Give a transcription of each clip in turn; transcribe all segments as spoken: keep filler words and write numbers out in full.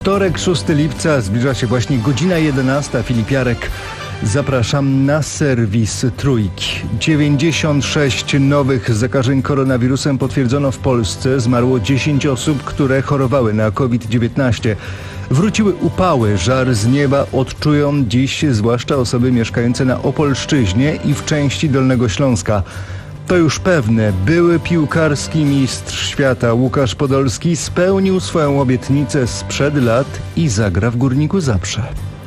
Wtorek, szóstego lipca, zbliża się właśnie godzina jedenasta. Filip Jarek. Zapraszam na serwis Trójki. dziewięćdziesiąt sześć nowych zakażeń koronawirusem potwierdzono w Polsce. Zmarło dziesięć osób, które chorowały na COVID dziewiętnaście. Wróciły upały, żar z nieba odczują dziś zwłaszcza osoby mieszkające na Opolszczyźnie i w części Dolnego Śląska. To już pewne, były piłkarski mistrz świata Łukasz Podolski spełnił swoją obietnicę sprzed lat i zagra w Górniku Zabrze.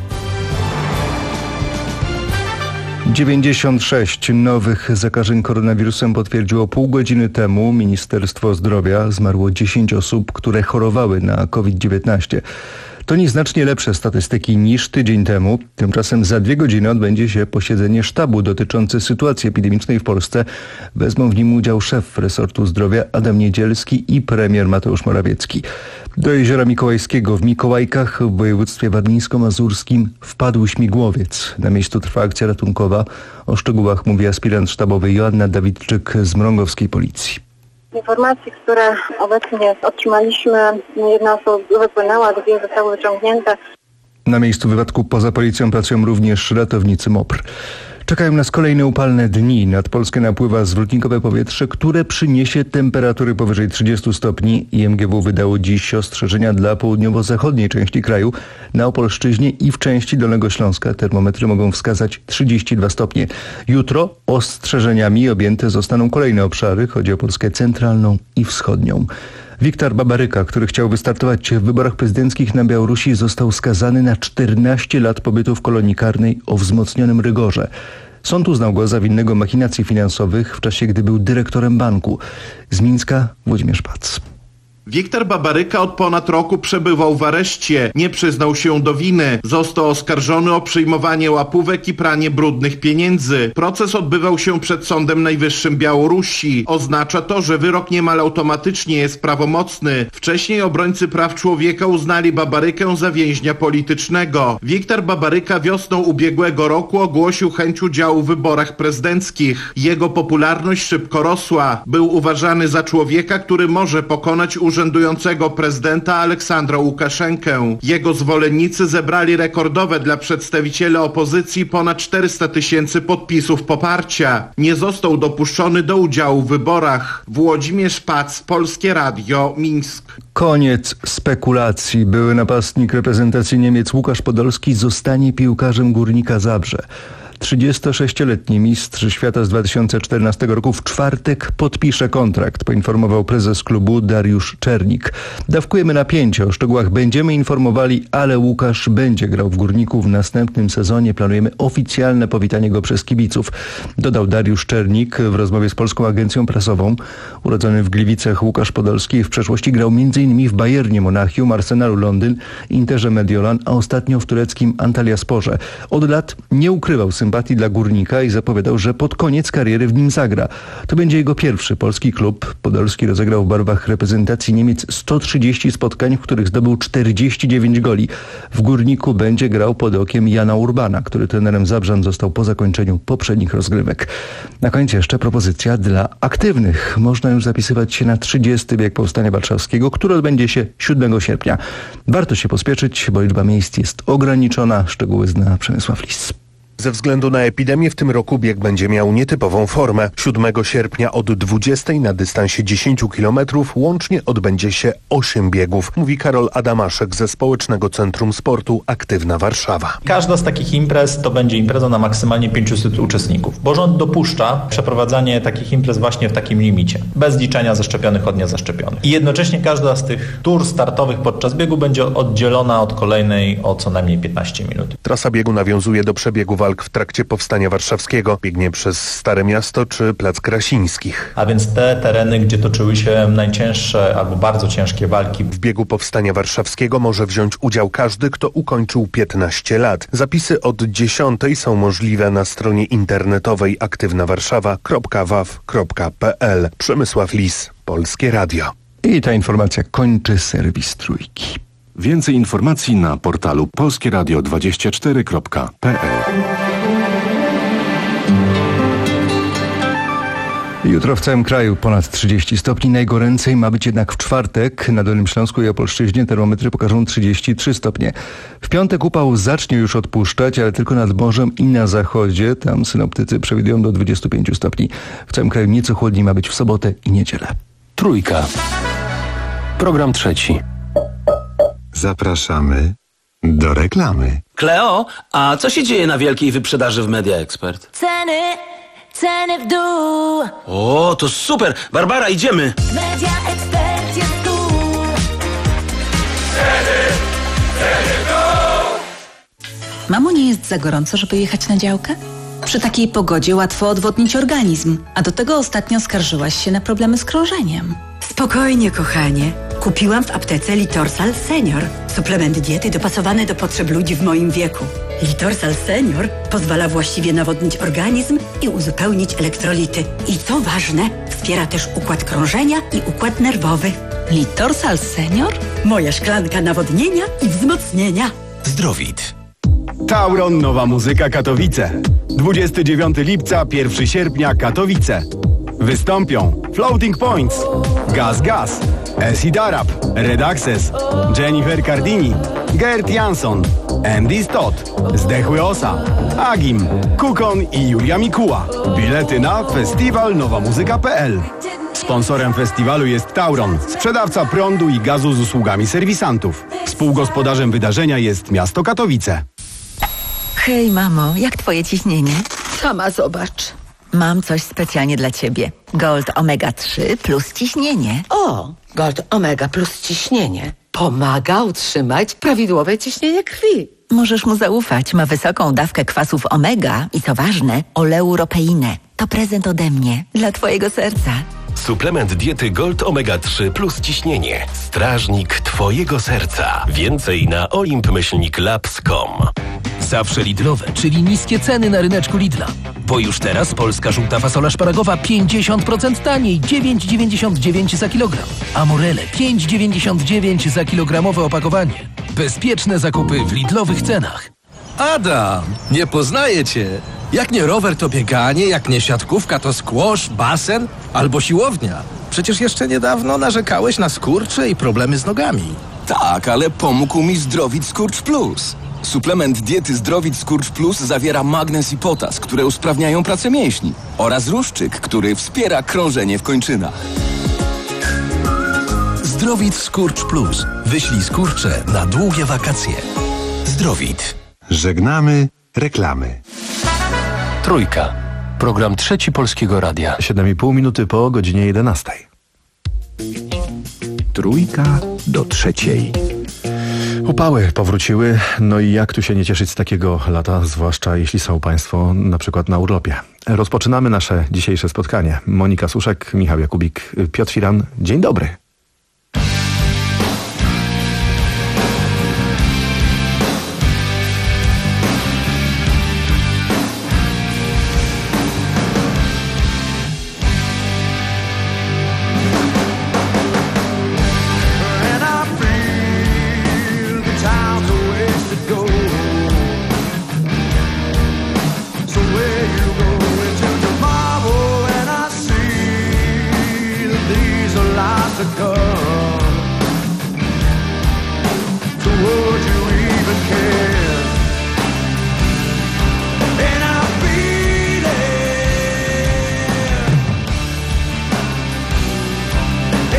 dziewięćdziesiąt sześć nowych zakażeń koronawirusem potwierdziło pół godziny temu Ministerstwo Zdrowia. Zmarło dziesięć osób, które chorowały na COVID dziewiętnaście. To nieznacznie lepsze statystyki niż tydzień temu. Tymczasem za dwie godziny odbędzie się posiedzenie sztabu dotyczące sytuacji epidemicznej w Polsce. Wezmą w nim udział szef resortu zdrowia Adam Niedzielski i premier Mateusz Morawiecki. Do Jeziora Mikołajskiego w Mikołajkach w województwie warmińsko-mazurskim wpadł śmigłowiec. Na miejscu trwa akcja ratunkowa. O szczegółach mówi aspirant sztabowy Joanna Dawidczyk z Mrągowskiej Policji. Z informacji, które obecnie otrzymaliśmy, jedna osoba wypłynęła, dwie zostały wyciągnięte. Na miejscu wypadku poza policją pracują również ratownicy M O P R. Czekają nas kolejne upalne dni. Nad Polskę napływa zwrotnikowe powietrze, które przyniesie temperatury powyżej trzydziestu stopni. I M G W wydało dziś ostrzeżenia dla południowo-zachodniej części kraju. Na Opolszczyźnie i w części Dolnego Śląska termometry mogą wskazać trzydzieści dwa stopnie. Jutro ostrzeżeniami objęte zostaną kolejne obszary. Chodzi o Polskę centralną i wschodnią. Wiktor Babaryka, który chciał wystartować w wyborach prezydenckich na Białorusi, został skazany na czternaście lat pobytu w kolonii karnej o wzmocnionym rygorze. Sąd uznał go za winnego machinacji finansowych w czasie, gdy był dyrektorem banku. Z Mińska Włodzimierz Pac. Wiktor Babaryka od ponad roku przebywał w areszcie. Nie przyznał się do winy. Został oskarżony o przyjmowanie łapówek i pranie brudnych pieniędzy. Proces odbywał się przed Sądem Najwyższym Białorusi. Oznacza to, że wyrok niemal automatycznie jest prawomocny. Wcześniej obrońcy praw człowieka uznali Babarykę za więźnia politycznego. Wiktor Babaryka wiosną ubiegłego roku ogłosił chęć udziału w wyborach prezydenckich. Jego popularność szybko rosła. Był uważany za człowieka, który może pokonać urzędującego prezydenta Aleksandra Łukaszenkę. Jego zwolennicy zebrali rekordowe dla przedstawicieli opozycji ponad czterysta tysięcy podpisów poparcia. Nie został dopuszczony do udziału w wyborach. Włodzimierz Pac, Polskie Radio, Mińsk. Koniec spekulacji. Były napastnik reprezentacji Niemiec Łukasz Podolski zostanie piłkarzem Górnika Zabrze. trzydziestosześcioletni mistrz świata z dwa tysiące czternastego roku w czwartek podpisze kontrakt, poinformował prezes klubu Dariusz Czernik. Dawkujemy napięcie, o szczegółach będziemy informowali, ale Łukasz będzie grał w Górniku w następnym sezonie. Planujemy oficjalne powitanie go przez kibiców, dodał Dariusz Czernik w rozmowie z Polską Agencją Prasową. Urodzony w Gliwicach Łukasz Podolski w przeszłości grał między innymi w Bayernie Monachium, Arsenalu Londyn, Interze Mediolan, a ostatnio w tureckim Antalyasporze. Od lat nie ukrywał sympatii dla Górnika i zapowiadał, że pod koniec kariery w nim zagra. To będzie jego pierwszy polski klub. Podolski rozegrał w barwach reprezentacji Niemiec sto trzydzieści spotkań, w których zdobył czterdzieści dziewięć goli. W Górniku będzie grał pod okiem Jana Urbana, który trenerem Zabrzan został po zakończeniu poprzednich rozgrywek. Na końcu jeszcze propozycja dla aktywnych. Można już zapisywać się na trzydziesty bieg Powstania Warszawskiego, który odbędzie się siódmego sierpnia. Warto się pospieszyć, bo liczba miejsc jest ograniczona. Szczegóły zna Przemysław Lis. Ze względu na epidemię w tym roku bieg będzie miał nietypową formę. siódmego sierpnia od dwudziestej na dystansie dziesięć kilometrów łącznie odbędzie się osiem biegów, mówi Karol Adamaszek ze Społecznego Centrum Sportu Aktywna Warszawa. Każda z takich imprez to będzie impreza na maksymalnie pięciuset uczestników, bo rząd dopuszcza przeprowadzanie takich imprez właśnie w takim limicie, bez liczenia zaszczepionych od niezaszczepionych. I jednocześnie każda z tych tur startowych podczas biegu będzie oddzielona od kolejnej o co najmniej piętnaście minut. Trasa biegu nawiązuje do przebiegu walk w trakcie Powstania Warszawskiego. Biegnie przez Stare Miasto czy Plac Krasińskich. A więc te tereny, gdzie toczyły się najcięższe albo bardzo ciężkie walki. W biegu Powstania Warszawskiego może wziąć udział każdy, kto ukończył piętnaście lat. Zapisy od dziesiątej są możliwe na stronie internetowej aktywna warszawa kropka waw kropka pe el. Przemysław Lis, Polskie Radio. I ta informacja kończy serwis Trójki. Więcej informacji na portalu polskie radio dwadzieścia cztery kropka pe el. Jutro w całym kraju ponad trzydzieści stopni. Najgoręcej ma być jednak w czwartek. Na Dolnym Śląsku i Opolszczyźnie termometry pokażą trzydzieści trzy stopnie. W piątek upał zacznie już odpuszczać, ale tylko nad morzem i na zachodzie. Tam synoptycy przewidują do dwudziestu pięciu stopni. W całym kraju nieco chłodniej ma być w sobotę i niedzielę. Trójka. Program trzeci. Zapraszamy do reklamy. Kleo, a co się dzieje na wielkiej wyprzedaży w Media Expert? Ceny, ceny w dół. O, to super! Barbara, idziemy! Media Expert jest tu. Ceny, ceny w dół. Mamo, nie jest za gorąco, żeby jechać na działkę? Przy takiej pogodzie łatwo odwodnić organizm, a do tego ostatnio skarżyłaś się na problemy z krążeniem. Spokojnie, kochanie. Kupiłam w aptece Litorsal Senior. Suplement diety dopasowany do potrzeb ludzi w moim wieku. Litorsal Senior pozwala właściwie nawodnić organizm i uzupełnić elektrolity. I co ważne, wspiera też układ krążenia i układ nerwowy. Litorsal Senior? Moja szklanka nawodnienia i wzmocnienia. Zdrowit. Tauron Nowa Muzyka Katowice. dwudziestego dziewiątego lipca, pierwszego sierpnia Katowice. Wystąpią Floating Points, Gaz Gaz, Acid Arab, Red Access, Jennifer Cardini, Gert Jansson, Andy Stott, Zdechły Osa, Agim, Kukon i Julia Mikuła. Bilety na festiwal nowa muzyka kropka p l. Sponsorem festiwalu jest Tauron, sprzedawca prądu i gazu z usługami serwisantów. Współgospodarzem wydarzenia jest miasto Katowice. Hej mamo, jak twoje ciśnienie? Sama zobacz. Mam coś specjalnie dla ciebie. Gold Omega trzy plus ciśnienie. O, Gold Omega plus ciśnienie. Pomaga utrzymać prawidłowe ciśnienie krwi. Możesz mu zaufać. Ma wysoką dawkę kwasów omega i co ważne, oleuropeinę. To prezent ode mnie dla twojego serca. Suplement diety Gold Omega trzy plus ciśnienie. Strażnik twojego serca. Więcej na olimp myślnik labs kropka com. Zawsze Lidlowe, czyli niskie ceny na ryneczku Lidla. Bo już teraz polska żółta fasola szparagowa pięćdziesiąt procent taniej, dziewięć dziewięćdziesiąt dziewięć za kilogram. A morele pięć dziewięćdziesiąt dziewięć za kilogramowe opakowanie. Bezpieczne zakupy w Lidlowych cenach. Adam, nie poznaję cię. Jak nie rower to bieganie, jak nie siatkówka to squash, basen albo siłownia. Przecież jeszcze niedawno narzekałeś na skurcze i problemy z nogami. Tak, ale pomógł mi Zdrowit Skurcz Plus. Suplement diety Zdrowit Skurcz Plus zawiera magnez i potas, które usprawniają pracę mięśni, oraz ruszczyk, który wspiera krążenie w kończynach. Zdrowit Skurcz Plus. Wyślij skurcze na długie wakacje. Zdrowit. Żegnamy reklamy. Trójka. Program trzeci Polskiego Radia. siedem i pół minuty po godzinie jedenastej. Trójka do trzeciej. Upały powróciły, no i jak tu się nie cieszyć z takiego lata, zwłaszcza jeśli są Państwo na przykład na urlopie. Rozpoczynamy nasze dzisiejsze spotkanie. Monika Suszek, Michał Jakubik, Piotr Firan. Dzień dobry.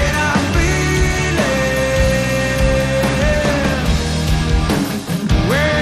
Where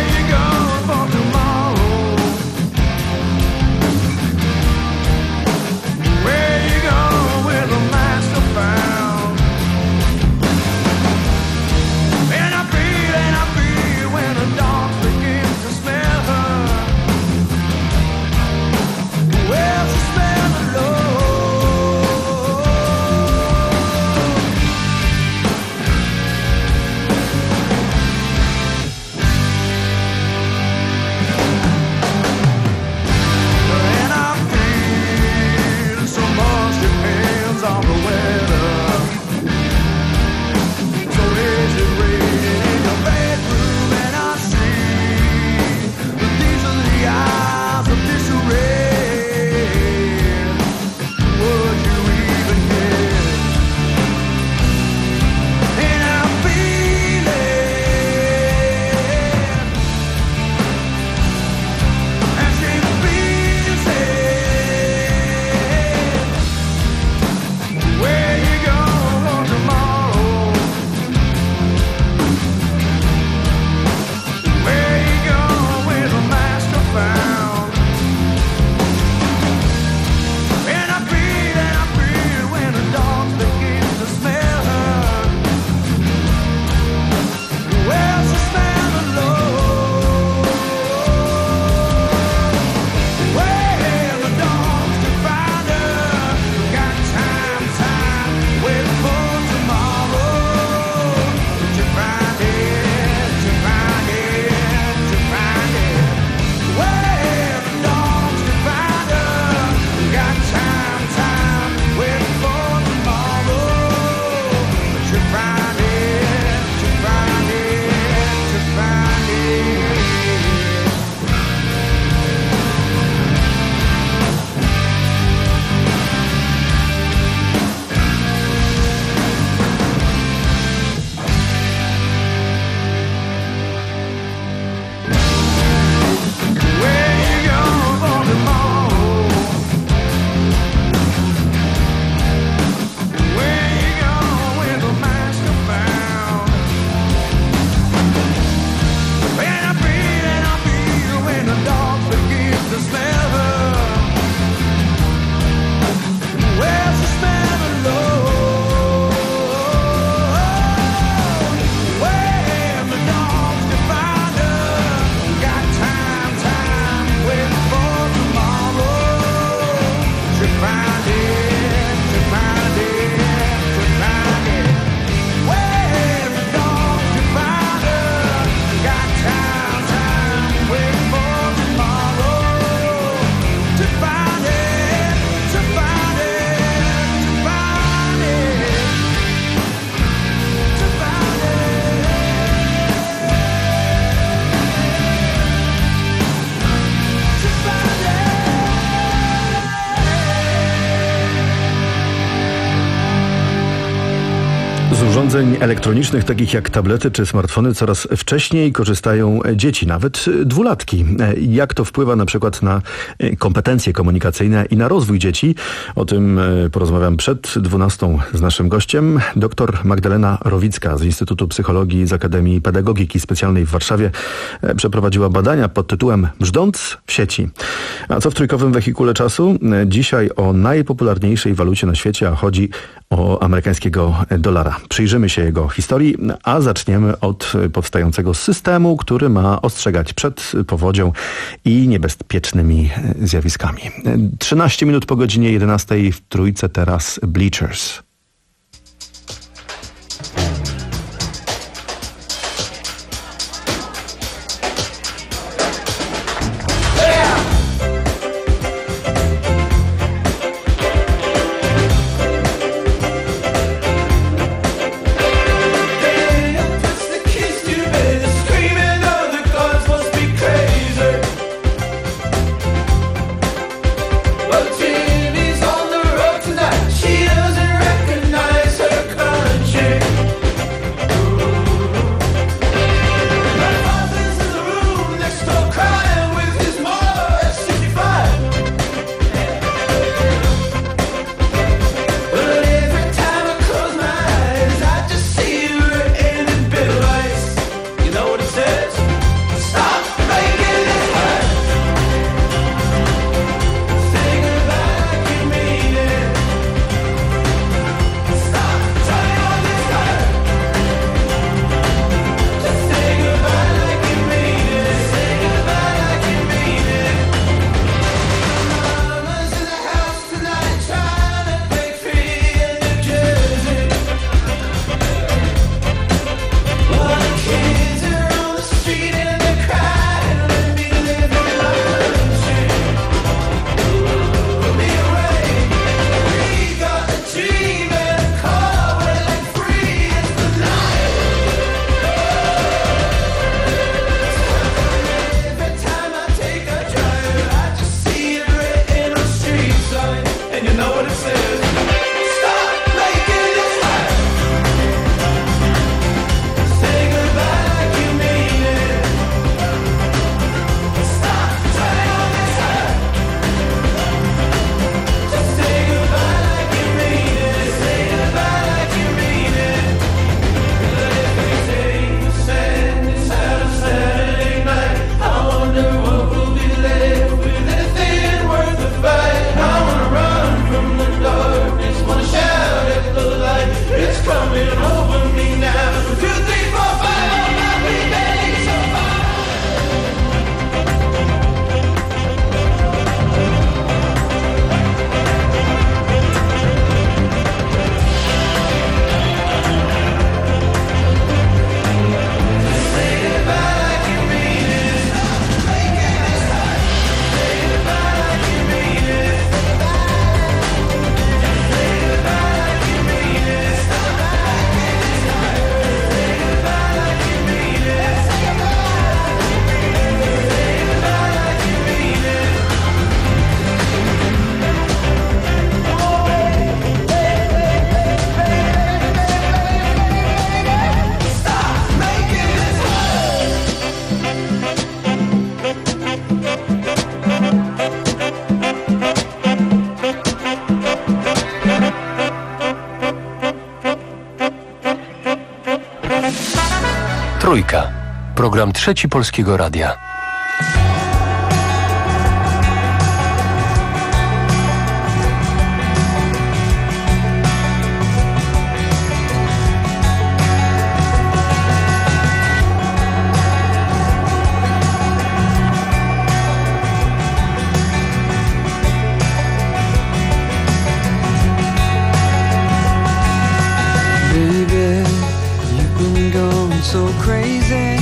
urządzeń elektronicznych, takich jak tablety czy smartfony, coraz wcześniej korzystają dzieci, nawet dwulatki. Jak to wpływa na przykład na kompetencje komunikacyjne i na rozwój dzieci? O tym porozmawiam przed dwunastą z naszym gościem. Doktor Magdalena Rowicka z Instytutu Psychologii z Akademii Pedagogiki Specjalnej w Warszawie przeprowadziła badania pod tytułem Brzdąc w sieci. A co w trójkowym wehikule czasu? Dzisiaj o najpopularniejszej walucie na świecie, a chodzi o amerykańskiego dolara. Przyjrzymy się jego historii, a zaczniemy od powstającego systemu, który ma ostrzegać przed powodzią i niebezpiecznymi zjawiskami. trzynaście minut po godzinie jedenastej w trójce teraz Bleachers. Trójka. Program Trzeci Polskiego Radia. So crazy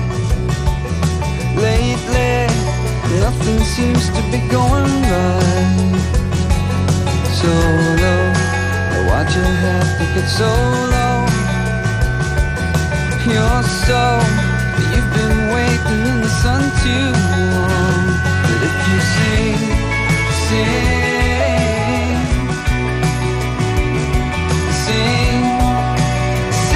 lately, nothing seems to be going right. So low, why'd you have to get so low? You're so, you've been waiting in the sun too long. But if you sing, sing, sing,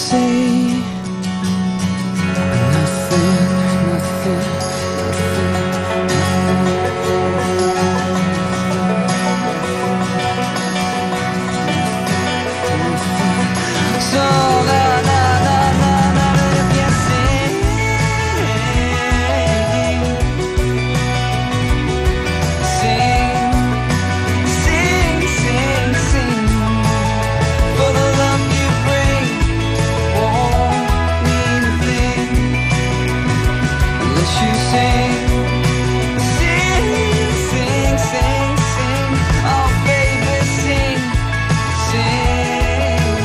say nothing, nothing, nothing. So la la la la la, you can sing, sing, sing, sing, sing. For the love you bring won't mean a thing unless you sing, sing, sing, sing, sing. Oh baby, sing, sing,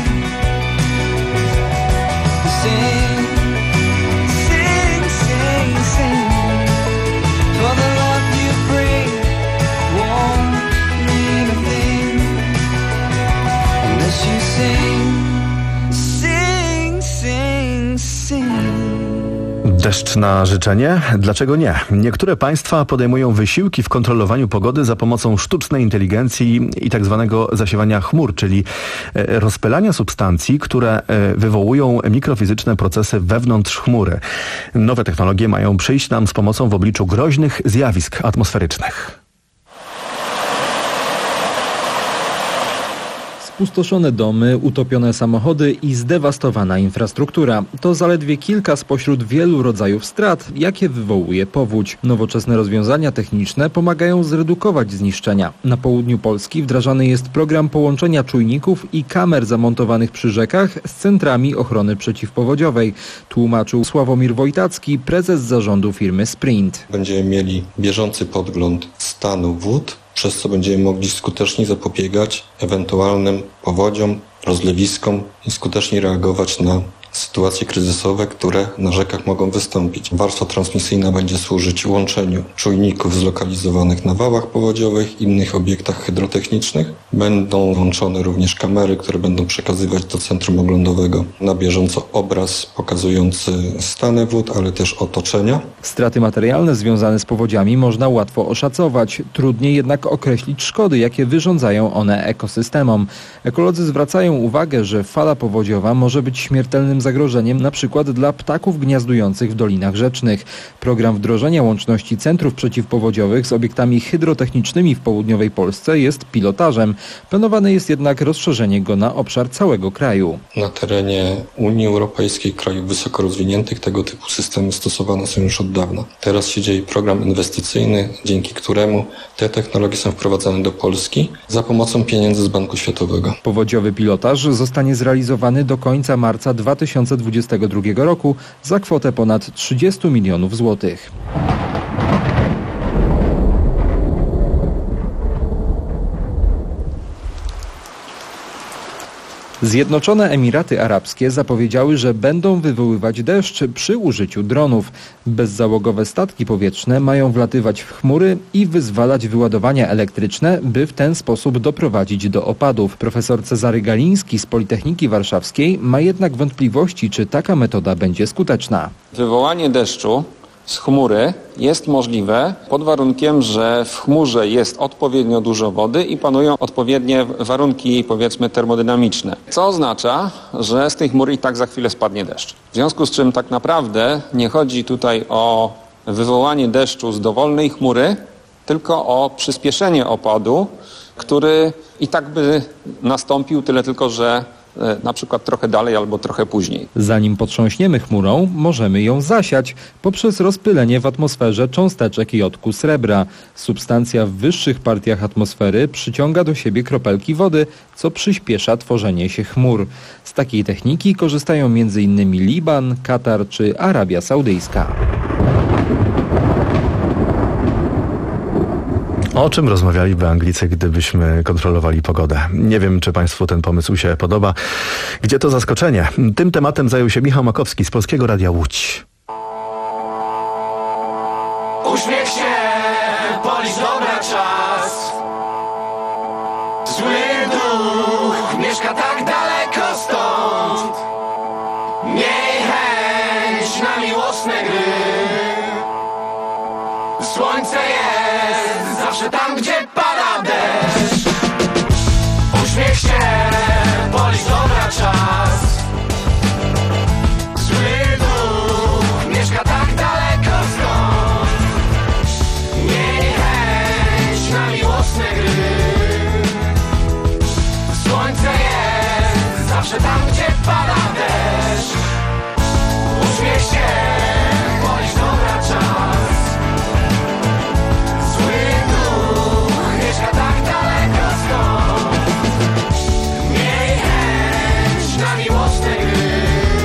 sing, sing, sing, sing. For the love you bring won't mean a thing unless you sing, sing, sing, sing. Deszcz na życzenie? Dlaczego nie? Niektóre państwa podejmują wysiłki w kontrolowaniu pogody za pomocą sztucznej inteligencji i tak zwanego zasiewania chmur, czyli e, rozpylania substancji, które e, wywołują mikrofizyczne procesy wewnątrz chmury. Nowe technologie mają przyjść nam z pomocą w obliczu groźnych zjawisk atmosferycznych. Spustoszone domy, utopione samochody i zdewastowana infrastruktura. To zaledwie kilka spośród wielu rodzajów strat, jakie wywołuje powódź. Nowoczesne rozwiązania techniczne pomagają zredukować zniszczenia. Na południu Polski wdrażany jest program połączenia czujników i kamer zamontowanych przy rzekach z centrami ochrony przeciwpowodziowej, tłumaczył Sławomir Wojtacki, prezes zarządu firmy Sprint. Będziemy mieli bieżący podgląd stanu wód, przez co będziemy mogli skutecznie zapobiegać ewentualnym powodziom, rozlewiskom i skutecznie reagować na sytuacje kryzysowe, które na rzekach mogą wystąpić. Warstwa transmisyjna będzie służyć łączeniu czujników zlokalizowanych na wałach powodziowych i innych obiektach hydrotechnicznych. Będą włączone również kamery, które będą przekazywać do centrum oglądowego na bieżąco obraz pokazujący stany wód, ale też otoczenia. Straty materialne związane z powodziami można łatwo oszacować. Trudniej jednak określić szkody, jakie wyrządzają one ekosystemom. Ekolodzy zwracają uwagę, że fala powodziowa może być śmiertelnym zagrożeniem na przykład dla ptaków gniazdujących w dolinach rzecznych. Program wdrożenia łączności centrów przeciwpowodziowych z obiektami hydrotechnicznymi w południowej Polsce jest pilotażem. Planowane jest jednak rozszerzenie go na obszar całego kraju. Na terenie Unii Europejskiej, krajów wysoko rozwiniętych, tego typu systemy stosowane są już od dawna. Teraz się dzieje program inwestycyjny, dzięki któremu te technologie są wprowadzane do Polski za pomocą pieniędzy z Banku Światowego. Powodziowy pilotaż zostanie zrealizowany do końca marca dwa tysiące dwudziestego drugiego roku za kwotę ponad trzydzieści milionów złotych. Zjednoczone Emiraty Arabskie zapowiedziały, że będą wywoływać deszcz przy użyciu dronów. Bezzałogowe statki powietrzne mają wlatywać w chmury i wyzwalać wyładowania elektryczne, by w ten sposób doprowadzić do opadów. Profesor Cezary Galiński z Politechniki Warszawskiej ma jednak wątpliwości, czy taka metoda będzie skuteczna. Wywołanie deszczu z chmury jest możliwe pod warunkiem, że w chmurze jest odpowiednio dużo wody i panują odpowiednie warunki, powiedzmy, termodynamiczne. Co oznacza, że z tej chmury i tak za chwilę spadnie deszcz. W związku z czym tak naprawdę nie chodzi tutaj o wywołanie deszczu z dowolnej chmury, tylko o przyspieszenie opadu, który i tak by nastąpił, tyle tylko, że na przykład trochę dalej albo trochę później. Zanim potrząśniemy chmurą, możemy ją zasiać poprzez rozpylenie w atmosferze cząsteczek jodku srebra. Substancja w wyższych partiach atmosfery przyciąga do siebie kropelki wody, co przyspiesza tworzenie się chmur. Z takiej techniki korzystają między innymi Liban, Katar czy Arabia Saudyjska. O czym rozmawialiby Anglicy, gdybyśmy kontrolowali pogodę? Nie wiem, czy Państwu ten pomysł się podoba. Gdzie to zaskoczenie? Tym tematem zajął się Michał Makowski z Polskiego Radia Łódź. Uśmiech się, policz dobra czas. Zły duch mieszka tak daleko stąd. Miej chęć na miłosne gry. Słońce jest zawsze tam, gdzie pada deszcz. Uśmiech się, policz dobra czas. pada deszcz. Uśmiech się, bądź dobra czas. Zły duch mieszka tak daleko stąd. Miej chęć na miłosne gry.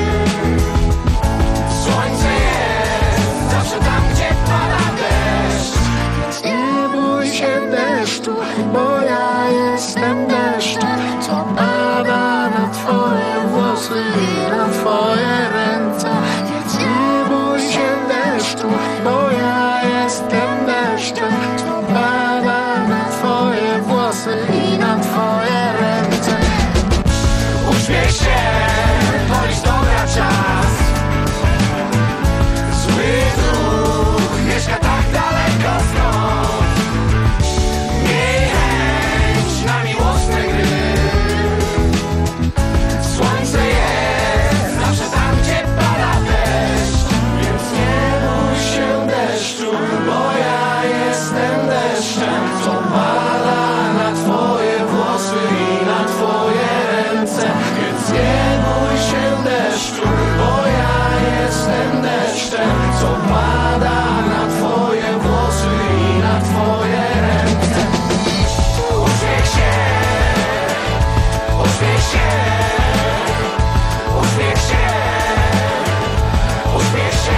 Słońce jest zawsze tam, gdzie pada deszcz. Nie bój się deszczu, bo ja jestem deszczem, co pada na twoje włosy i na twoje ręce. Więc nie bój się deszczu, bo ja jestem deszczem, co pada na twoje włosy i na twoje ręce. Uśmiech się, bądź dobra czas. Zły duch mieszka tak daleko stąd. Miej chęć na miłosne gry. Słońce jest zawsze tam, gdzie pada deszcz. Więc nie bój się deszczu, bo ja jestem deszczem, co pada na twoje włosy i na twoje ręce. Więc nie bój się deszczu, bo ja jestem deszczem, co pada na twoje włosy i na twoje ręce. Uśmiech się, uśmiech się, uśmiech się, uśmiech się,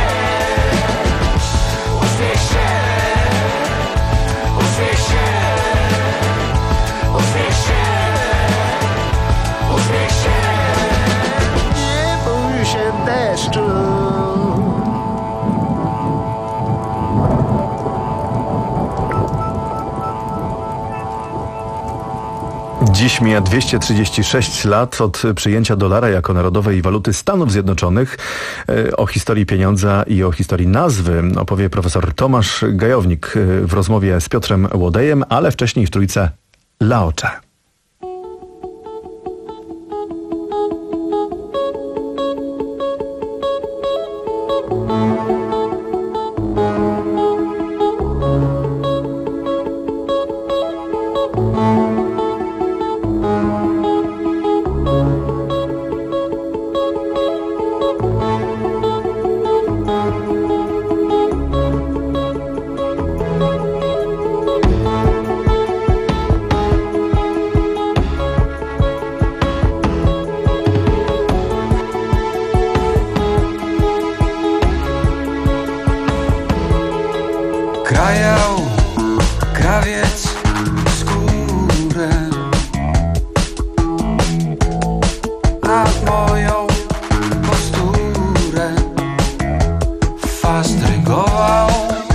uśmiech się, uśmiech się, uśmiech się, uśmiech się. Nie bój się deszczu. Dziś mija dwieście trzydzieści sześć lat od przyjęcia dolara jako narodowej waluty Stanów Zjednoczonych. O historii pieniądza i o historii nazwy opowie profesor Tomasz Gajownik w rozmowie z Piotrem Łodejem, ale wcześniej w trójce Laocze. Krajał krawiec skórę nad moją posturę, fastrygował,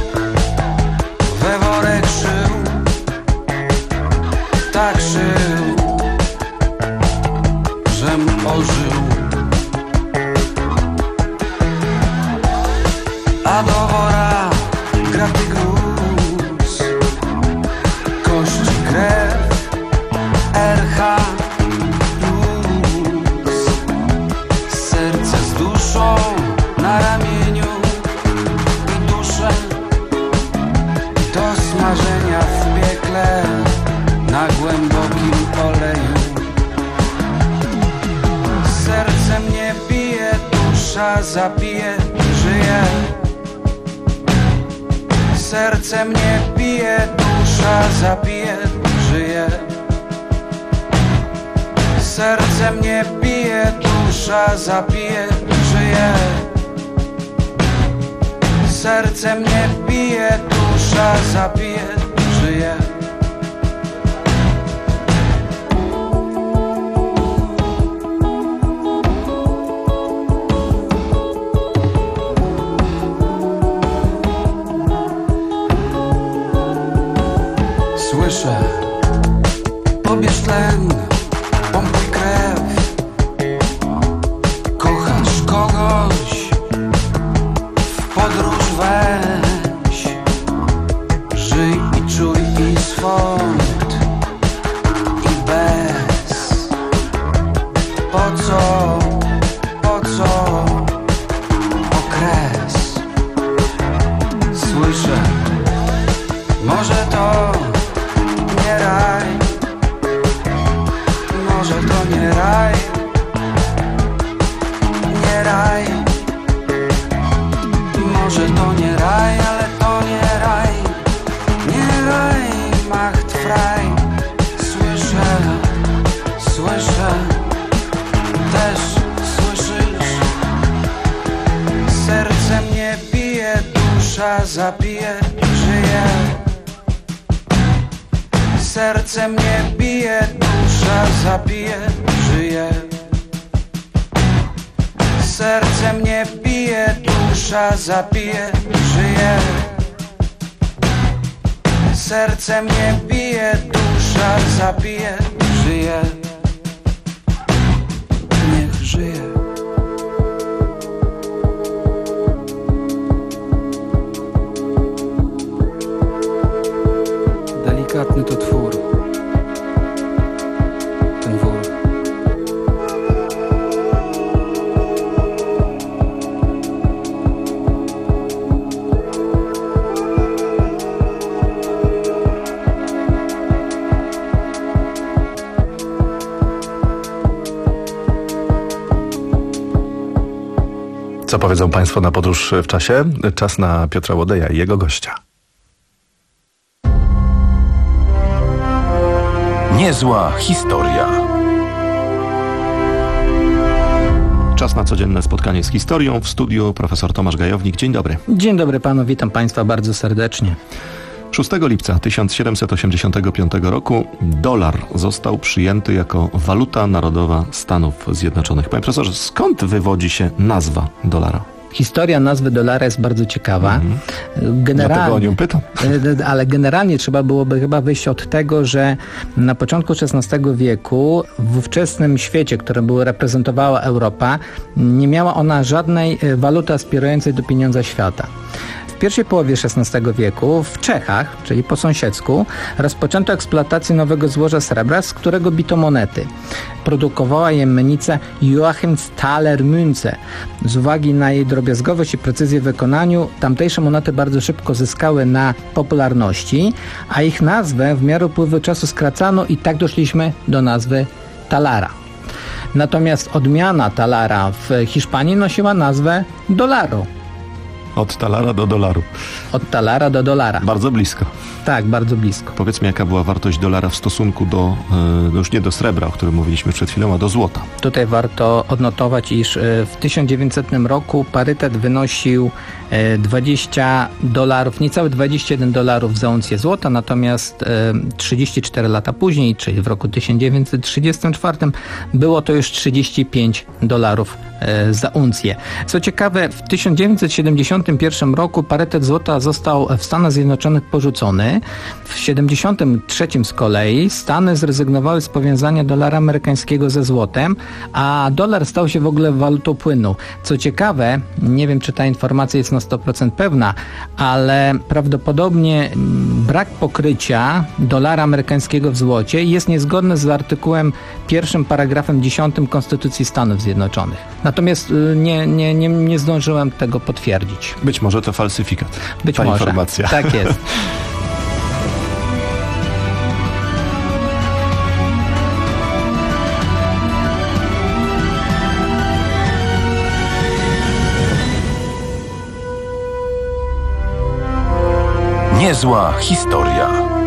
we worek szył, tak szył, żem ożył. A do wora graty gruz, kości, krew, R H plus. Serce z duszą na ramieniu i duszę do smażenia w piekle na głębokim oleju. Serce mnie bije, dusza zabije, żyje. Serce mnie bije, dusza zabije, żyje. Serce mnie bije, dusza zabije, żyje. Serce mnie bije, dusza zabije, żyje. Słyszę, pobierz tlen, pompuj krew. Kochasz kogoś, w podróż weź. Żyj i czuj i swąd i bez. Po co, po co okres? Słyszę, może to nie raj, dusza zabije, żyje. Serce mnie bije, dusza zabije, żyje. Serce mnie bije, dusza zabije, żyje. Serce mnie bije, dusza zabije, żyje. Niech żyje. Delikatny to twór, ten wór. Co powiedzą Państwo na podróż w czasie? Czas na Piotra Łodeja i jego gościa. Niezła historia. Czas na codzienne spotkanie z historią. W studiu profesor Tomasz Gajownik. Dzień dobry. Dzień dobry panu, witam państwa bardzo serdecznie. szóstego lipca tysiąc siedemset osiemdziesiątego piątego roku dolar został przyjęty jako waluta narodowa Stanów Zjednoczonych. Panie profesorze, skąd wywodzi się nazwa dolara? Historia nazwy dolara jest bardzo ciekawa. Mhm. Generalnie, Dlatego o nią pytam. Ale generalnie trzeba byłoby chyba wyjść od tego, że na początku szesnastego wieku w ówczesnym świecie, który był reprezentowała Europa, nie miała ona żadnej waluty aspirującej do pieniądza świata. W pierwszej połowie szesnastego wieku w Czechach, czyli po sąsiedzku, rozpoczęto eksploatację nowego złoża srebra, z którego bito monety. Produkowała je mennica Joachim Thaler Münze. Z uwagi na jej drobiazgowość i precyzję w wykonaniu, tamtejsze monety bardzo szybko zyskały na popularności, a ich nazwę w miarę upływu czasu skracano i tak doszliśmy do nazwy talara. Natomiast odmiana talara w Hiszpanii nosiła nazwę dolaro. Od talara do dolaru. Od talara do dolara. Bardzo blisko. Tak, bardzo blisko. Powiedzmy, jaka była wartość dolara w stosunku do, no już nie do srebra, o którym mówiliśmy przed chwilą, a do złota. Tutaj warto odnotować, iż w tysiąc dziewięćsetnym roku parytet wynosił dwadzieścia dolarów, niecałe dwadzieścia jeden dolarów za uncję złota, natomiast trzydzieści cztery lata później, czyli w roku tysiąc dziewięćset trzydziestym czwartym, było to już trzydzieści pięć dolarów za uncję. Co ciekawe, w tysiąc dziewięćset siedemdziesiątym pierwszym roku parytet złota został w Stanach Zjednoczonych porzucony. W tysiąc dziewięćset siedemdziesiątym trzecim z kolei Stany zrezygnowały z powiązania dolara amerykańskiego ze złotem, a dolar stał się w ogóle walutą płynną. Co ciekawe, nie wiem, czy ta informacja jest na sto procent pewna, ale prawdopodobnie brak pokrycia dolara amerykańskiego w złocie jest niezgodny z artykułem pierwszym paragrafem dziesiątym Konstytucji Stanów Zjednoczonych. Natomiast nie, nie, nie, nie zdążyłem tego potwierdzić. Być może to falsyfikat. Być ta może. Informacja. Tak jest. Niezła historia.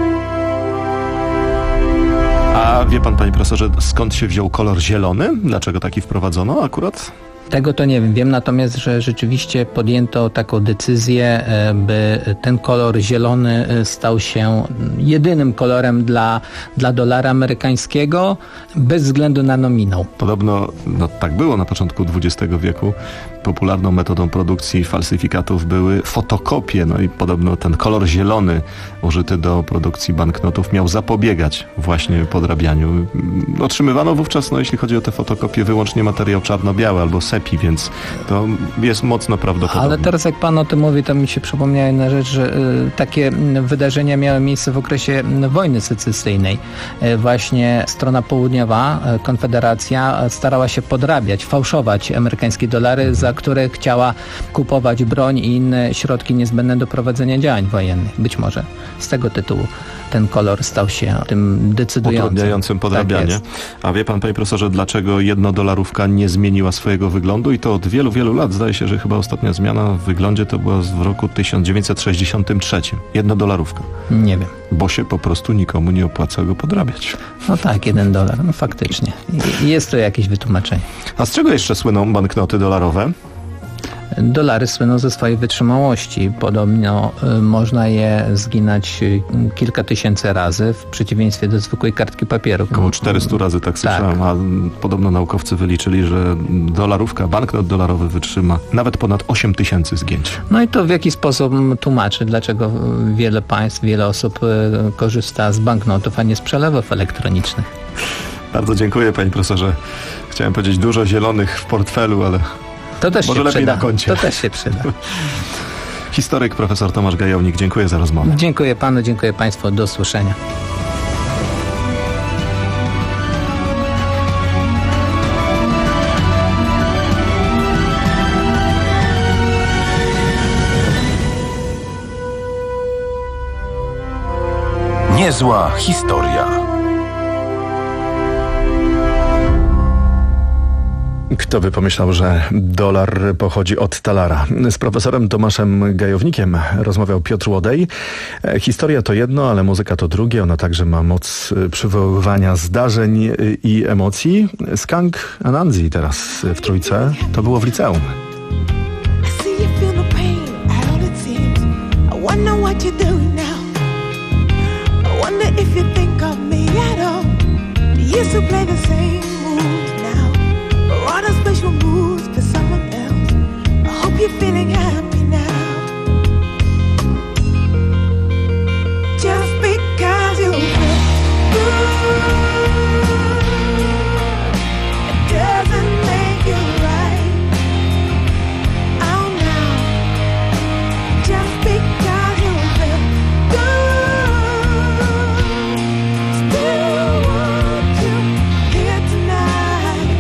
A wie pan, panie profesorze, skąd się wziął kolor zielony? Dlaczego taki wprowadzono akurat? Tego to nie wiem. Wiem natomiast, że rzeczywiście podjęto taką decyzję, by ten kolor zielony stał się jedynym kolorem dla, dla dolara amerykańskiego bez względu na nominał. Podobno no, tak było na początku dwudziestego wieku. Popularną metodą produkcji falsyfikatów były fotokopie. No i podobno ten kolor zielony użyty do produkcji banknotów miał zapobiegać właśnie podrabianiu. Otrzymywano wówczas, no jeśli chodzi o te fotokopie, wyłącznie materiał czarno-biały albo sepi, więc to jest mocno prawdopodobne. Ale teraz jak pan o tym mówi, to mi się przypomniała jedna rzecz, że y, takie wydarzenia miały miejsce w okresie wojny secesyjnej. Y, właśnie strona południowa, y, Konfederacja starała się podrabiać, fałszować amerykańskie dolary, za które chciała kupować broń i inne środki niezbędne do prowadzenia działań wojennych. Być może z tego tytułu ten kolor stał się tym decydującym. Utrudniającym podrabianie. Tak. A wie pan, panie profesorze, dlaczego jednodolarówka nie zmieniła swojego wyglądu? I to od wielu, wielu lat. Zdaje się, że chyba ostatnia zmiana w wyglądzie to była w roku tysiąc dziewięćset sześćdziesiątym trzecim. Jednodolarówka. Nie wiem. Bo się po prostu nikomu nie opłaca go podrabiać. No tak, jeden dolar. No faktycznie. I jest to jakieś wytłumaczenie. A z czego jeszcze słyną banknoty dolarowe? Dolary słyną ze swojej wytrzymałości. Podobno y, można je zginać y, kilka tysięcy razy, w przeciwieństwie do zwykłej kartki papieru. Około czterysta razy, tak słyszałem, a podobno naukowcy wyliczyli, że dolarówka, banknot dolarowy wytrzyma nawet ponad osiem tysięcy zgięć. No i to w jaki sposób tłumaczy, dlaczego wiele państw, wiele osób y, korzysta z banknotów, a nie z przelewów elektronicznych. Bardzo dziękuję, panie profesorze. Chciałem powiedzieć dużo zielonych w portfelu, ale to też może się lepiej przyda. na koncie. To też się przyda. Historyk profesor Tomasz Gajownik, dziękuję za rozmowę. Dziękuję panu, dziękuję państwu. Do usłyszenia. Niezła historia. Kto by pomyślał, że dolar pochodzi od talara? Z profesorem Tomaszem Gajownikiem rozmawiał Piotr Łodej. Historia to jedno, ale muzyka to drugie. Ona także ma moc przywoływania zdarzeń i emocji. Skunk Anansi teraz w Trójce. To było w liceum. All the special moves for someone else. I hope you're feeling happy now. Just because you feel good, it doesn't make you right. Oh no. Just because you feel good, still want you here tonight.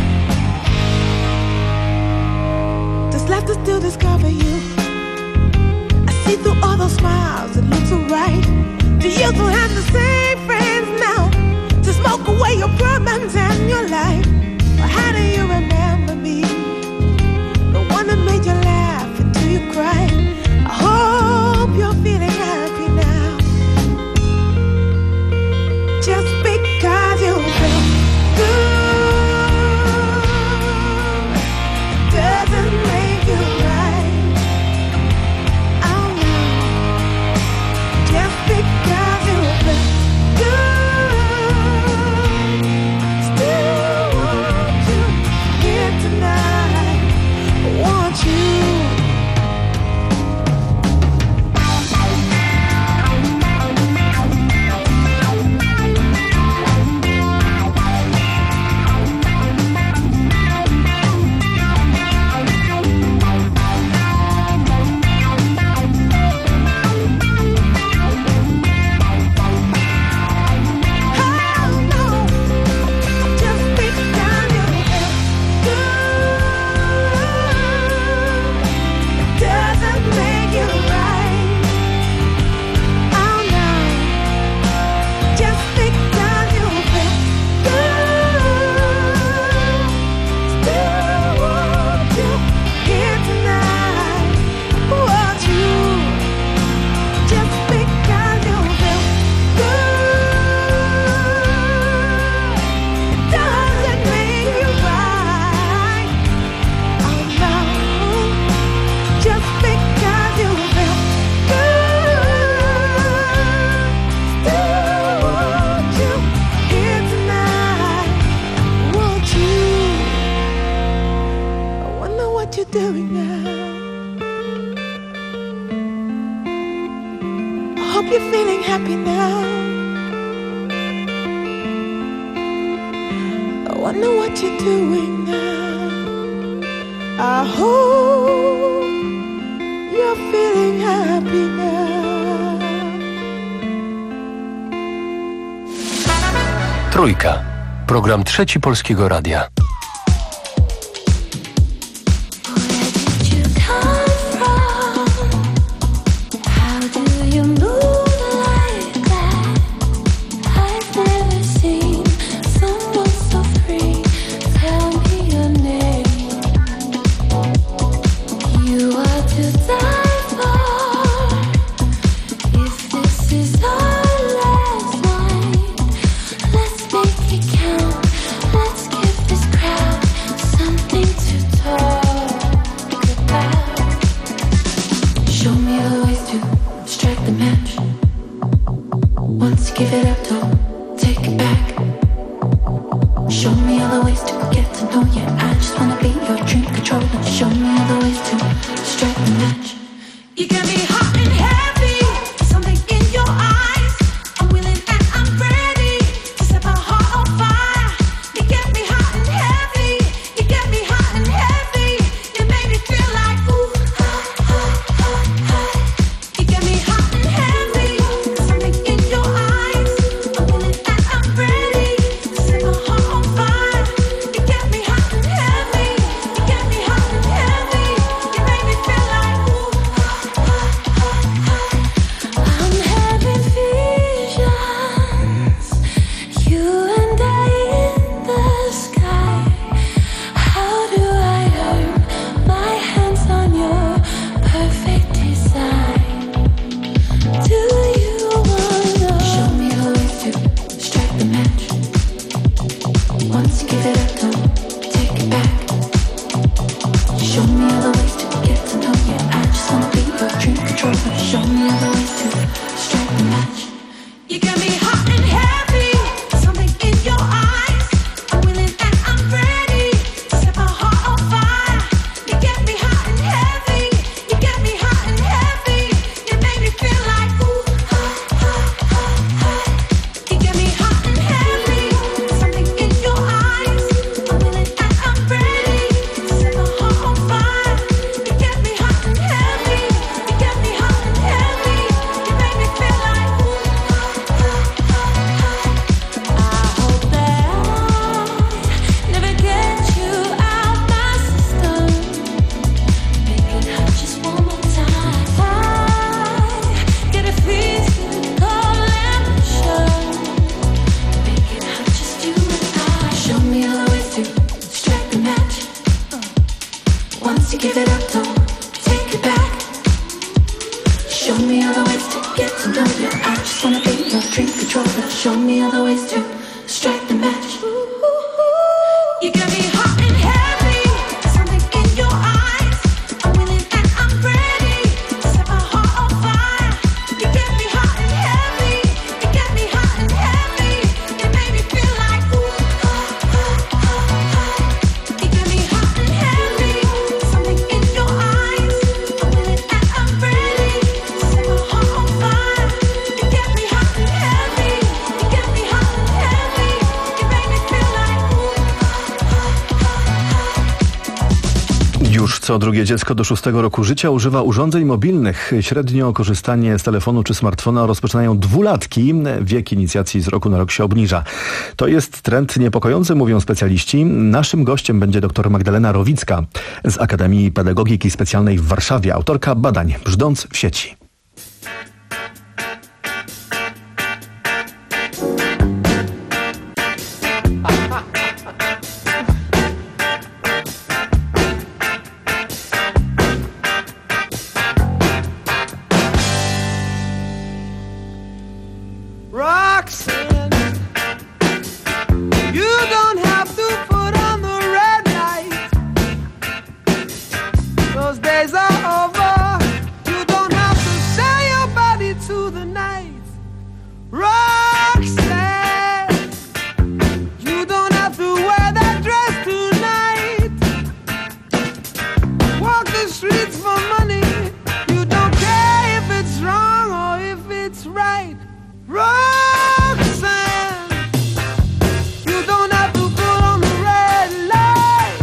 Left to still discover you. I see through all those smiles, it looks so right. Do you still have the same friends now to smoke away your problems and your life? Or how do you remember me? The one that made you laugh until you cried. I hope you're feeling happy now. Just because you feel good doesn't make you right. Oh no. Just because you feel good, still want you here tonight. Want you. Trójka. Program Trzeci Polskiego Radia. Let's give this Show me all the ways to get to know you. I just wanna be your dream controller. Show me all the ways to strike the match. You got me hot and heavy, something in your eyes. I'm willing and I'm ready to set my heart on fire. You get me hot and heavy, you get me hot and heavy. You make me feel like ooh, ah, ah, ah, ah. You get me hot and heavy, something in your eyes. I'm willing and I'm ready to set my heart on fire. You get me hot and heavy, you get me hot and heavy. You make me feel like ooh. Never get you out my system. Make it hurt just one more time. I get a physical ambition. Make it hurt just you and I. Show me all the ways to strike the match. Once you give it up, don't take it back. Show me all the ways to get to know you. I just wanna be your dream controller. Show me all the ways to strike the match. You got me hot and heavy, something in your eyes. I'm willing and I'm ready to set my heart on fire. You get me hot and heavy, you get me hot and heavy. You make me feel like ooh, ah, ah, ah, ah. You get me hot and heavy, something in your eyes. I'm willing and I'm ready to set my heart on fire. You get me hot and heavy, you get me hot and heavy. You make me feel like ooh. Już co drugie dziecko do szóstego roku życia używa urządzeń mobilnych. Średnio korzystanie z telefonu czy smartfona rozpoczynają dwulatki. Wiek inicjacji z roku na rok się obniża. To jest trend niepokojący, mówią specjaliści. Naszym gościem będzie dr Magdalena Rowicka z Akademii Pedagogiki Specjalnej w Warszawie, autorka badań Brzdąc w sieci. Roxanne, you don't have to put on the red light. Those days are over. You don't have to sell your body to the night. Roxanne, you don't have to wear that dress tonight. Walk the streets for money. You don't care if it's wrong or if it's right. Roxanne, you don't have to put on the red light.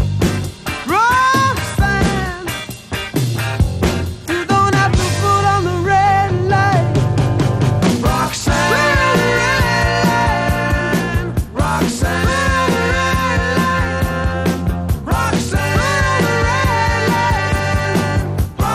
Roxanne, you don't have to put on the red light. Roxanne, Roxanne, Roxanne, Roxanne,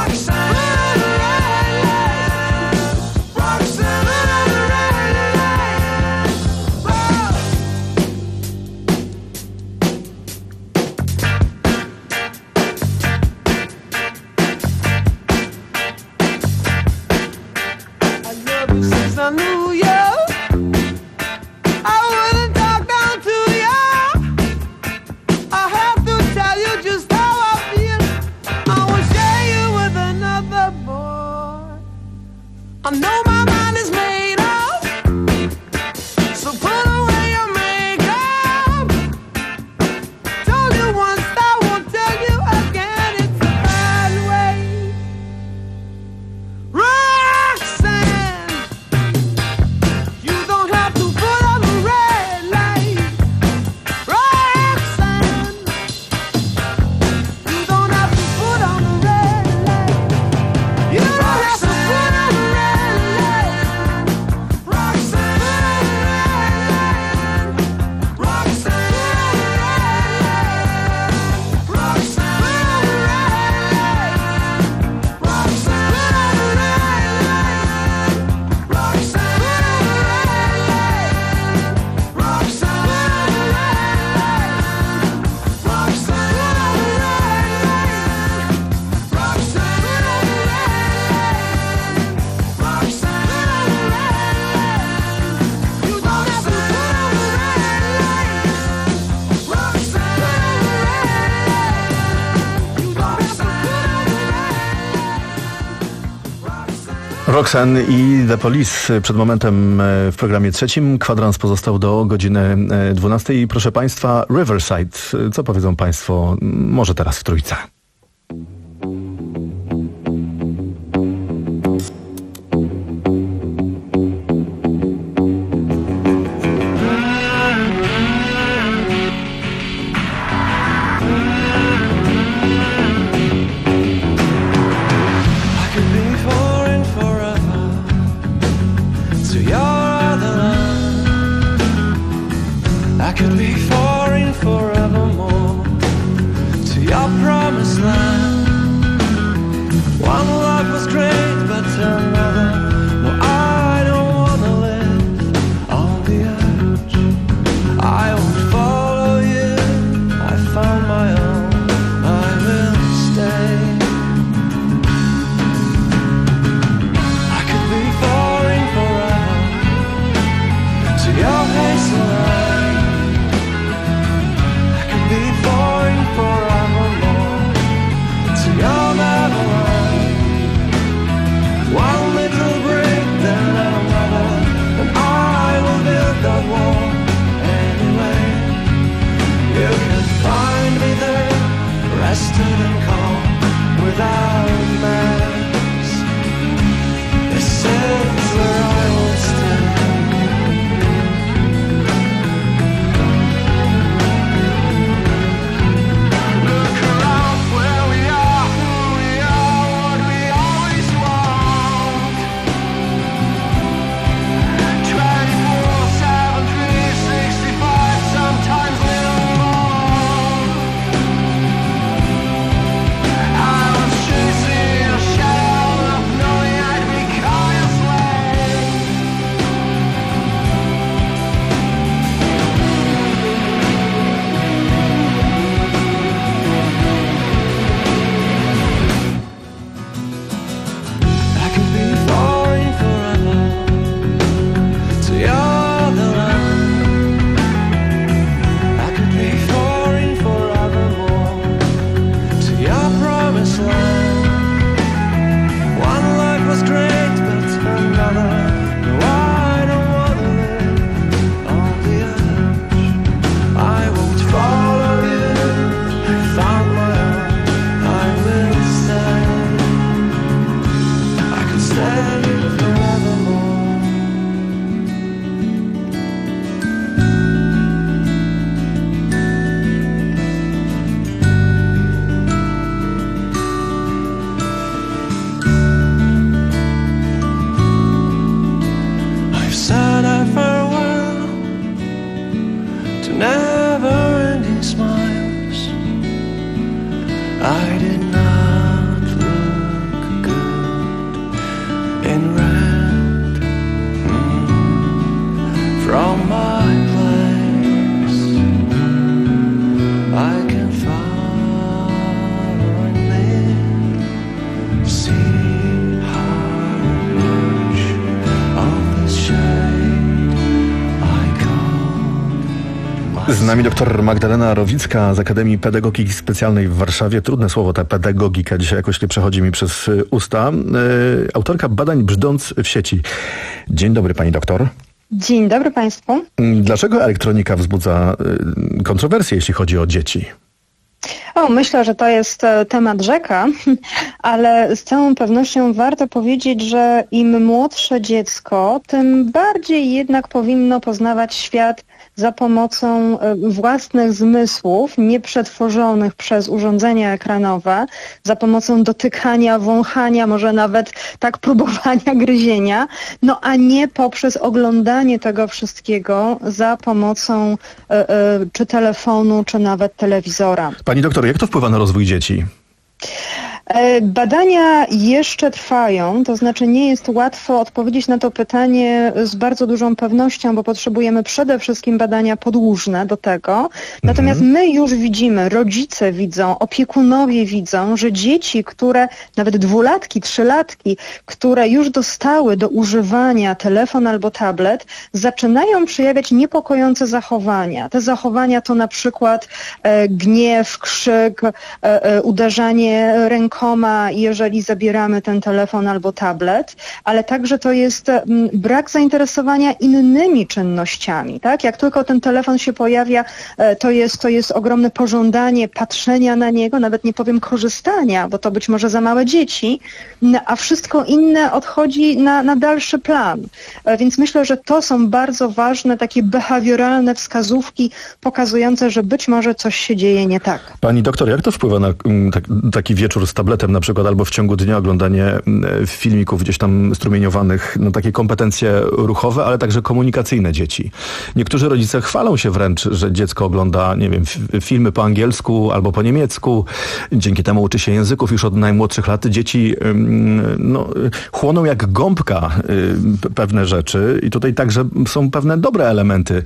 Roxanne i The Police przed momentem w programie trzecim. Kwadrans pozostał do godziny dwunastej. Proszę Państwa, Riverside. Co powiedzą Państwo może teraz w Trójce? Z nami doktor Magdalena Rowicka z Akademii Pedagogiki Specjalnej w Warszawie. Trudne słowo, ta pedagogika dzisiaj jakoś nie przechodzi mi przez usta. Yy, autorka badań Brzdąc w sieci. Dzień dobry pani doktor. Dzień dobry państwu. Dlaczego elektronika wzbudza yy, kontrowersje, jeśli chodzi o dzieci? O, myślę, że to jest temat rzeka, ale z całą pewnością warto powiedzieć, że im młodsze dziecko, tym bardziej jednak powinno poznawać świat za pomocą własnych zmysłów, nieprzetworzonych przez urządzenia ekranowe, za pomocą dotykania, wąchania, może nawet tak próbowania gryzienia, no a nie poprzez oglądanie tego wszystkiego za pomocą y, y, czy telefonu, czy nawet telewizora. Pani doktor, jak to wpływa na rozwój dzieci? Badania jeszcze trwają, to znaczy nie jest łatwo odpowiedzieć na to pytanie z bardzo dużą pewnością, bo potrzebujemy przede wszystkim badania podłużne do tego. Natomiast mhm. my już widzimy, rodzice widzą, opiekunowie widzą, że dzieci, które, nawet dwulatki, trzylatki, które już dostały do używania telefon albo tablet, zaczynają przejawiać niepokojące zachowania. Te zachowania to na przykład e, gniew, krzyk, e, e, uderzanie ręką rękoma, jeżeli zabieramy ten telefon albo tablet, ale także to jest brak zainteresowania innymi czynnościami, tak? Jak tylko ten telefon się pojawia, to jest, to jest ogromne pożądanie patrzenia na niego, nawet nie powiem korzystania, bo to być może za małe dzieci, a wszystko inne odchodzi na, na dalszy plan. Więc myślę, że to są bardzo ważne takie behawioralne wskazówki pokazujące, że być może coś się dzieje nie tak. Pani doktor, jak to wpływa na tak, taki wieczór z tabletem na przykład, albo w ciągu dnia oglądanie filmików gdzieś tam strumieniowanych, no takie kompetencje ruchowe, ale także komunikacyjne dzieci? Niektórzy rodzice chwalą się wręcz, że dziecko ogląda, nie wiem, filmy po angielsku albo po niemiecku. Dzięki temu uczy się języków już od najmłodszych lat. Dzieci no, chłoną jak gąbka pewne rzeczy i tutaj także są pewne dobre elementy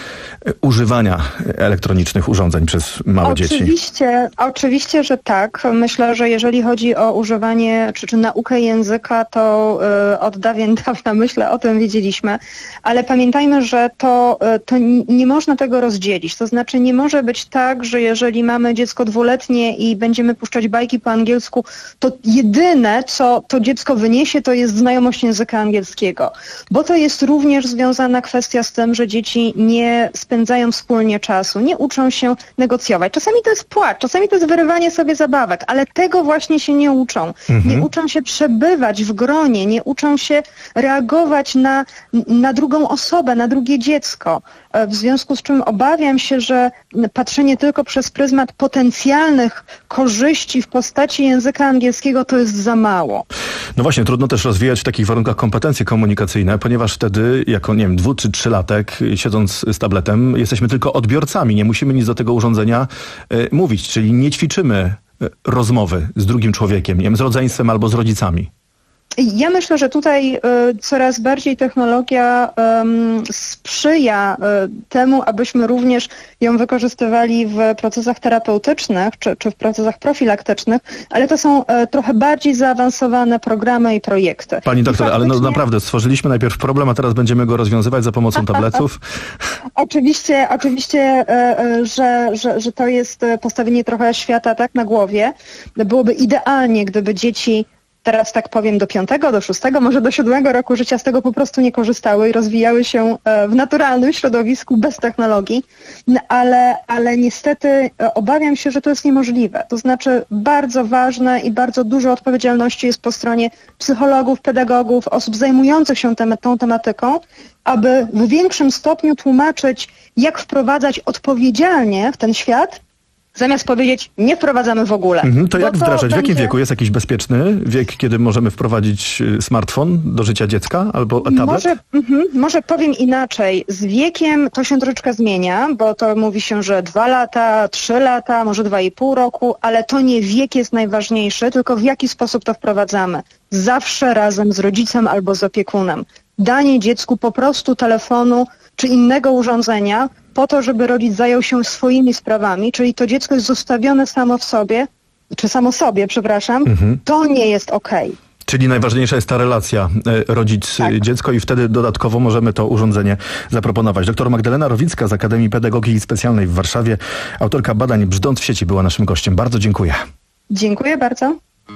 używania elektronicznych urządzeń przez małe oczywiście, dzieci. Oczywiście, oczywiście, że tak. Myślę, że jeżeli chodzi o używanie czy, czy naukę języka, to y, od dawien dawna myślę o tym wiedzieliśmy, ale pamiętajmy, że to, y, to nie można tego rozdzielić. To znaczy nie może być tak, że jeżeli mamy dziecko dwuletnie i będziemy puszczać bajki po angielsku, to jedyne, co to dziecko wyniesie, to jest znajomość języka angielskiego. Bo to jest również związana kwestia z tym, że dzieci nie spędzają wspólnie czasu, nie uczą się negocjować. Czasami to jest płacz, czasami to jest wyrywanie sobie zabawek, ale tego właśnie się nie uczą. Mhm. Nie uczą się przebywać w gronie, nie uczą się reagować na, na drugą osobę, na drugie dziecko. W związku z czym obawiam się, że patrzenie tylko przez pryzmat potencjalnych korzyści w postaci języka angielskiego to jest za mało. No właśnie, trudno też rozwijać w takich warunkach kompetencje komunikacyjne, ponieważ wtedy jako, nie wiem, dwu czy trzylatek, siedząc z tabletem, jesteśmy tylko odbiorcami, nie musimy nic do tego urządzenia y, mówić, czyli nie ćwiczymy y, rozmowy z drugim człowiekiem, nie wiem, z rodzeństwem albo z rodzicami. Ja myślę, że tutaj y, coraz bardziej technologia y, sprzyja y, temu, abyśmy również ją wykorzystywali w procesach terapeutycznych czy, czy w procesach profilaktycznych, ale to są y, trochę bardziej zaawansowane programy i projekty. Pani doktor, I ale faktycznie... no naprawdę stworzyliśmy najpierw problem, a teraz będziemy go rozwiązywać za pomocą tabletów. Oczywiście, oczywiście, y, y, że, że, że to jest postawienie trochę świata tak na głowie. Byłoby idealnie, gdyby dzieci teraz tak powiem do piątego, do szóstego, może do siódmego roku życia z tego po prostu nie korzystały i rozwijały się w naturalnym środowisku bez technologii, ale, ale niestety obawiam się, że to jest niemożliwe. To znaczy bardzo ważne i bardzo dużo odpowiedzialności jest po stronie psychologów, pedagogów, osób zajmujących się tem- tą tematyką, aby w większym stopniu tłumaczyć, jak wprowadzać odpowiedzialnie w ten świat, zamiast powiedzieć, nie wprowadzamy w ogóle. Mhm, to jak to wdrażać? W będzie... jakim wieku? Jest jakiś bezpieczny wiek, kiedy możemy wprowadzić smartfon do życia dziecka albo tablet? Może, mhm, może powiem inaczej. Z wiekiem to się troszeczkę zmienia, bo to mówi się, że dwa lata, trzy lata, może dwa i pół roku, ale to nie wiek jest najważniejszy, tylko w jaki sposób to wprowadzamy. Zawsze razem z rodzicem albo z opiekunem. Danie dziecku po prostu telefonu czy innego urządzenia po to, żeby rodzic zajął się swoimi sprawami, czyli to dziecko jest zostawione samo w sobie, czy samo sobie, przepraszam, mhm. to nie jest okej. Okay. Czyli najważniejsza jest ta relacja rodzic-dziecko tak. I wtedy dodatkowo możemy to urządzenie zaproponować. Doktor Magdalena Rowicka z Akademii Pedagogiki Specjalnej w Warszawie, autorka badań Brzdąc w sieci, była naszym gościem. Bardzo dziękuję. Dziękuję bardzo.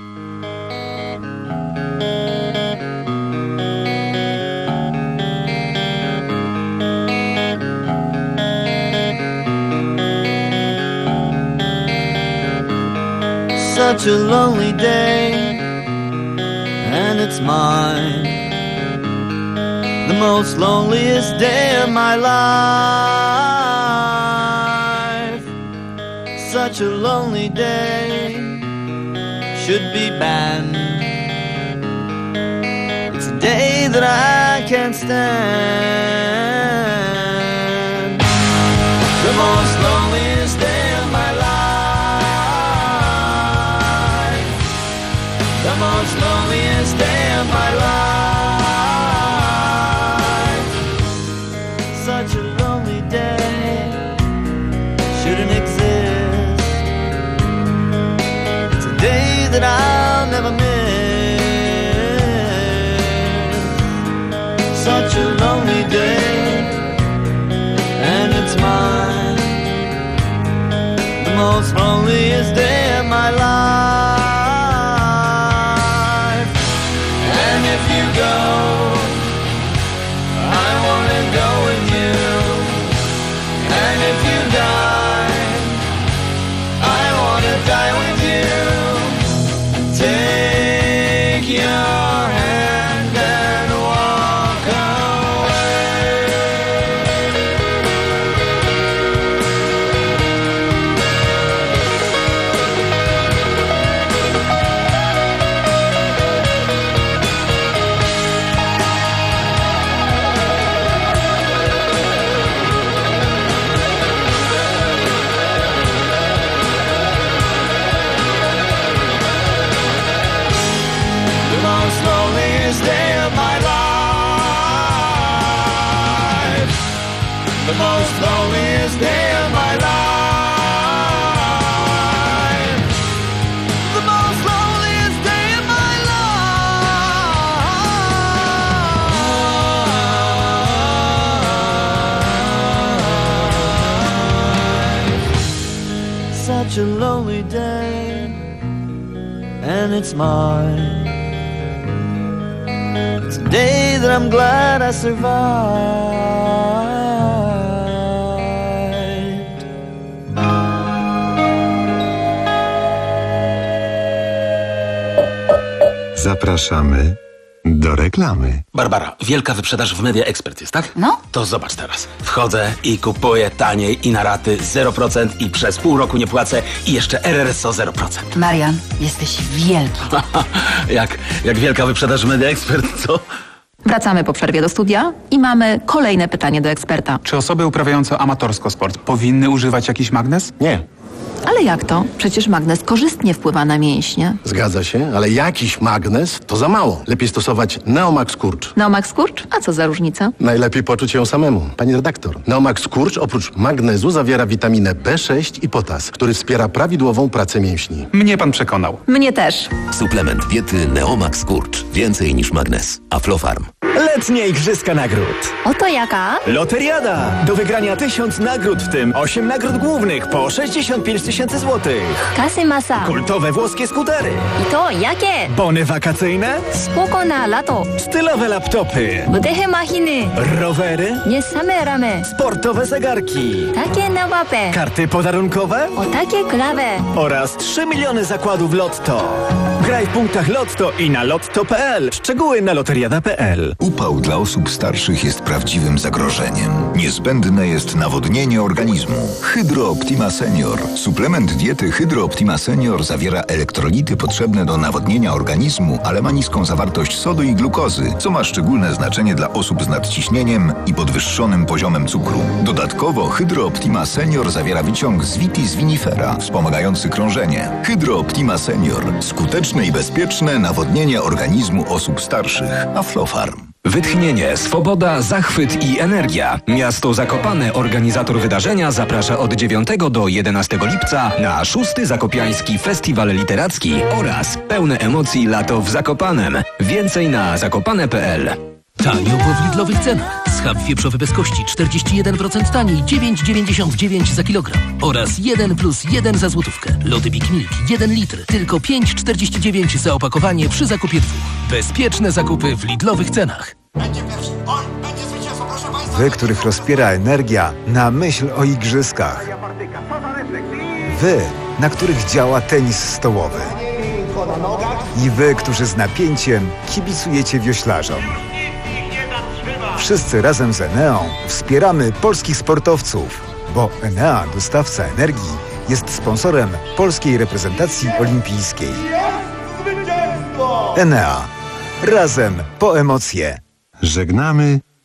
Such a lonely day, and it's mine, the most loneliest day of my life. Such a lonely day should be banned. It's a day that I can't stand. The most loneliest day of my life. The most loneliest day of my life. Such a lonely day shouldn't exist. It's a day that I'll never miss. Such a lonely day, and it's mine, the most loneliest day of my life. such a lonely day, and it's mine. It's a day that I'm glad I survived. Zapraszamy do reklamy. Barbara, wielka wyprzedaż w Media Expert jest, tak? No. To zobacz teraz. Wchodzę i kupuję taniej i na raty zero procent i przez pół roku nie płacę i jeszcze R R S O zero procent. Marian, jesteś wielki. jak, jak wielka wyprzedaż w Media Expert, co? Wracamy po przerwie do studia i mamy kolejne pytanie do eksperta. Czy osoby uprawiające amatorsko sport powinny używać jakiś magnes? Nie. Ale jak to? Przecież magnes korzystnie wpływa na mięśnie. Zgadza się, ale jakiś magnes to za mało. Lepiej stosować Neomax Skurcz. Neomax Skurcz? A co za różnica? Najlepiej poczuć ją samemu. Pani redaktor, Neomax Skurcz oprócz magnezu zawiera witaminę B sześć i potas, który wspiera prawidłową pracę mięśni. Mnie pan przekonał. Mnie też. Suplement diety Neomax Skurcz. Więcej niż magnes. Aflofarm. Letnie Igrzyska Nagród. Oto jaka? Loteriada. Do wygrania tysiąc nagród, w tym osiem nagród głównych po sześćdziesiąt pięć tysięcy złotych. Kasy masa. Kultowe włoskie skutery. I to jakie? Bony wakacyjne. Spoko na lato. Stylowe laptopy. Budehe machiny. Rowery. Nie same ramy. Sportowe zegarki. Takie nowape. Karty podarunkowe. O takie klawe. Oraz trzy miliony zakładów Lotto. Graj w punktach Lotto i na lotto kropka p l. Szczegóły na loteriada kropka p l. Upał dla osób starszych jest prawdziwym zagrożeniem. Niezbędne jest nawodnienie organizmu. Hydro Optima Senior. Suplement diety Hydro Optima Senior zawiera elektrolity potrzebne do nawodnienia organizmu, ale ma niską zawartość sodu i glukozy, co ma szczególne znaczenie dla osób z nadciśnieniem i podwyższonym poziomem cukru. Dodatkowo Hydro Optima Senior zawiera wyciąg z Vitis vinifera, wspomagający krążenie. Hydro Optima Senior. Skuteczne i bezpieczne nawodnienie organizmu osób starszych. Aflofarm. Wytchnienie, swoboda, zachwyt i energia. Miasto Zakopane, organizator wydarzenia, zaprasza od dziewiątego do jedenastego lipca na szósty Zakopiański Festiwal Literacki oraz pełne emocji lato w Zakopanem. Więcej na zakopane kropka p l. Tanio po w Lidlowych cenach. Schab wieprzowy bez kości czterdzieści jeden procent taniej, dziewięć dziewięćdziesiąt dziewięć za kilogram. Oraz jeden plus jeden za złotówkę. Lody Big Milk jeden litr, tylko pięć czterdzieści dziewięć za opakowanie przy zakupie dwóch. Bezpieczne zakupy w Lidlowych cenach. Wy, których rozpiera energia na myśl o igrzyskach. Wy, na których działa tenis stołowy. I wy, którzy z napięciem kibicujecie wioślarzom. Wszyscy razem z Eneą wspieramy polskich sportowców, bo Enea, dostawca energii, jest sponsorem polskiej reprezentacji olimpijskiej. Enea. Razem po emocje. Żegnamy